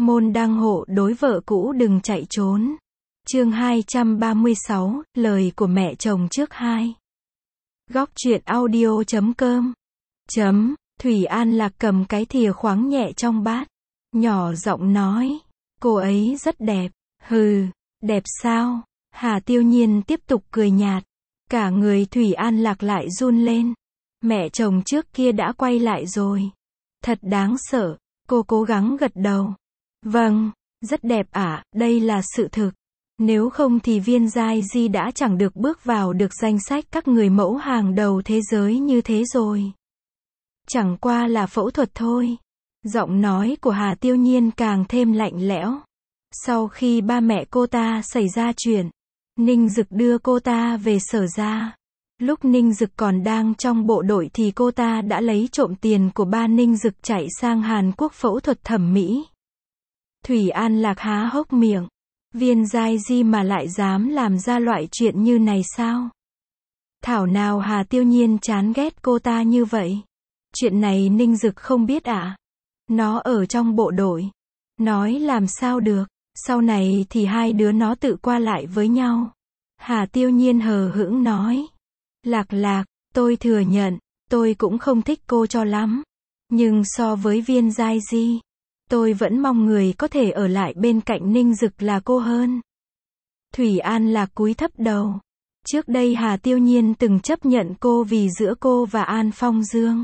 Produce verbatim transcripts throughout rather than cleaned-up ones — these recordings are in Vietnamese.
Môn đăng hộ đối vợ cũ đừng chạy trốn. Chương hai trăm ba mươi sáu, lời của mẹ chồng trước hai. Góc truyện audio chấm com. Chấm, Thủy An Lạc cầm cái thìa khoáng nhẹ trong bát. Nhỏ giọng nói, cô ấy rất đẹp. Hừ, đẹp sao? Hà Tiêu Nhiên tiếp tục cười nhạt. Cả người Thủy An Lạc lại run lên. Mẹ chồng trước kia đã quay lại rồi. Thật đáng sợ. Cô cố gắng gật đầu. Vâng, rất đẹp ạ, đây là sự thực. Nếu không thì Viên Giai Di đã chẳng được bước vào được danh sách các người mẫu hàng đầu thế giới như thế rồi. Chẳng qua là phẫu thuật thôi. Giọng nói của Hà Tiêu Nhiên càng thêm lạnh lẽo. Sau khi ba mẹ cô ta xảy ra chuyện, Ninh Dực đưa cô ta về Sở Gia. Lúc Ninh Dực còn đang trong bộ đội thì cô ta đã lấy trộm tiền của ba Ninh Dực chạy sang Hàn Quốc phẫu thuật thẩm mỹ. Thủy An Lạc há hốc miệng. Viên Giai Di mà lại dám làm ra loại chuyện như này sao? Thảo nào Hà Tiêu Nhiên chán ghét cô ta như vậy? Chuyện này Ninh Dực không biết ạ. À? Nó ở trong bộ đội. Nói làm sao được, sau này thì hai đứa nó tự qua lại với nhau. Hà Tiêu Nhiên hờ hững nói. Lạc Lạc, tôi thừa nhận, tôi cũng không thích cô cho lắm. Nhưng so với Viên Giai Di, tôi vẫn mong người có thể ở lại bên cạnh Ninh Dực là cô hơn. Thủy An Lạc cúi thấp đầu. Trước đây Hà Tiêu Nhiên từng chấp nhận cô vì giữa cô và An Phong Dương.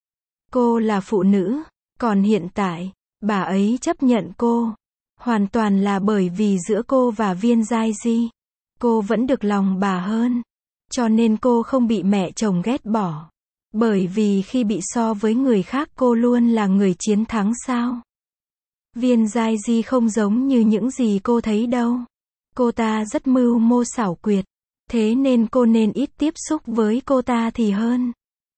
Cô là phụ nữ, còn hiện tại, bà ấy chấp nhận cô. Hoàn toàn là bởi vì giữa cô và Viên Giai Di, cô vẫn được lòng bà hơn. Cho nên cô không bị mẹ chồng ghét bỏ. Bởi vì khi bị so với người khác cô luôn là người chiến thắng sao? Viên Giai Di không giống như những gì cô thấy đâu. Cô ta rất mưu mô xảo quyệt. Thế nên cô nên ít tiếp xúc với cô ta thì hơn.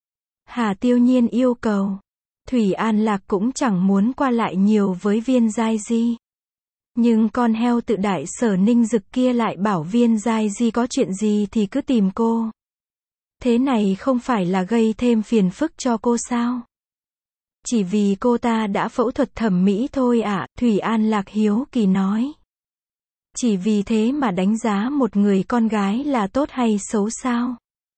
Hà Tiêu Nhiên yêu cầu. Thủy An Lạc cũng chẳng muốn qua lại nhiều với Viên Giai Di. Nhưng con heo tự đại Sở Ninh Dực kia lại bảo Viên Giai Di có chuyện gì thì cứ tìm cô. Thế này không phải là gây thêm phiền phức cho cô sao? Chỉ vì cô ta đã phẫu thuật thẩm mỹ thôi ạ, à, Thủy An Lạc hiếu kỳ nói. Chỉ vì thế mà đánh giá một người con gái là tốt hay xấu sao?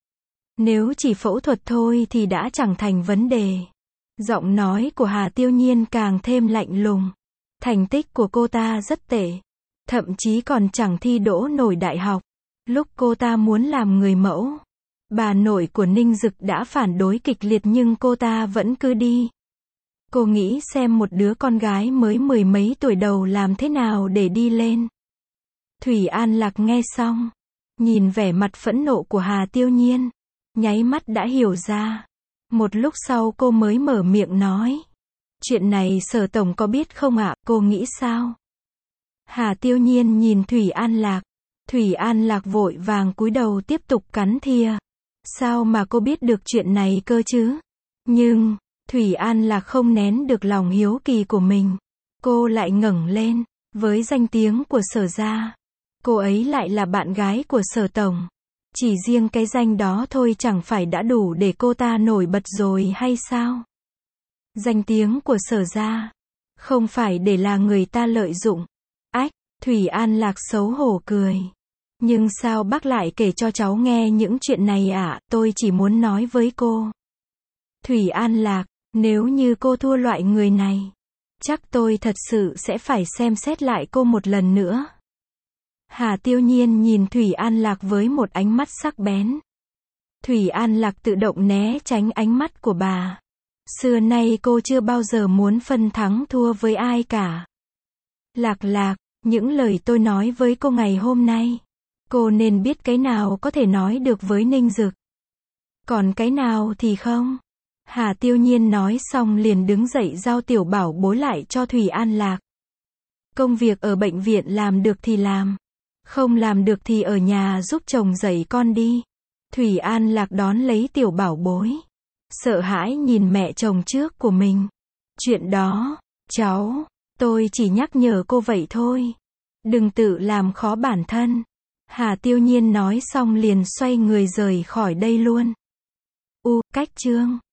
Nếu chỉ phẫu thuật thôi thì đã chẳng thành vấn đề. Giọng nói của Hà Tiêu Nhiên càng thêm lạnh lùng. Thành tích của cô ta rất tệ. Thậm chí còn chẳng thi đỗ nổi đại học. Lúc cô ta muốn làm người mẫu, bà nội của Ninh Dực đã phản đối kịch liệt nhưng cô ta vẫn cứ đi. Cô nghĩ xem một đứa con gái mới mười mấy tuổi đầu làm thế nào để đi lên. Thủy An Lạc nghe xong, nhìn vẻ mặt phẫn nộ của Hà Tiêu Nhiên, nháy mắt đã hiểu ra. Một lúc sau cô mới mở miệng nói. Chuyện này Sở Tổng có biết không ạ, cô nghĩ sao? Hà Tiêu Nhiên nhìn Thủy An Lạc. Thủy An Lạc vội vàng cúi đầu tiếp tục cắn thìa. Sao mà cô biết được chuyện này cơ chứ? Nhưng, Thủy An Lạc không nén được lòng hiếu kỳ của mình. Cô lại ngẩng lên. Với danh tiếng của Sở Gia, cô ấy lại là bạn gái của Sở Tổng. Chỉ riêng cái danh đó thôi chẳng phải đã đủ để cô ta nổi bật rồi hay sao? Danh tiếng của Sở Gia, không phải để là người ta lợi dụng. Ách, Thủy An Lạc xấu hổ cười. Nhưng sao bác lại kể cho cháu nghe những chuyện này ạ, à? Tôi chỉ muốn nói với cô. Thủy An Lạc, nếu như cô thua loại người này, chắc tôi thật sự sẽ phải xem xét lại cô một lần nữa. Hà Tiêu Nhiên nhìn Thủy An Lạc với một ánh mắt sắc bén. Thủy An Lạc tự động né tránh ánh mắt của bà. Xưa nay cô chưa bao giờ muốn phân thắng thua với ai cả. Lạc Lạc, những lời tôi nói với cô ngày hôm nay, cô nên biết cái nào có thể nói được với Ninh Dực. Còn cái nào thì không. Hà Tiêu Nhiên nói xong liền đứng dậy giao tiểu bảo bối lại cho Thủy An Lạc. Công việc ở bệnh viện làm được thì làm. Không làm được thì ở nhà giúp chồng dạy con đi. Thủy An Lạc đón lấy tiểu bảo bối. Sợ hãi nhìn mẹ chồng trước của mình. Chuyện đó, cháu, tôi chỉ nhắc nhở cô vậy thôi. Đừng tự làm khó bản thân. Hà Tiêu Nhiên nói xong liền xoay người rời khỏi đây luôn. U, cách chương.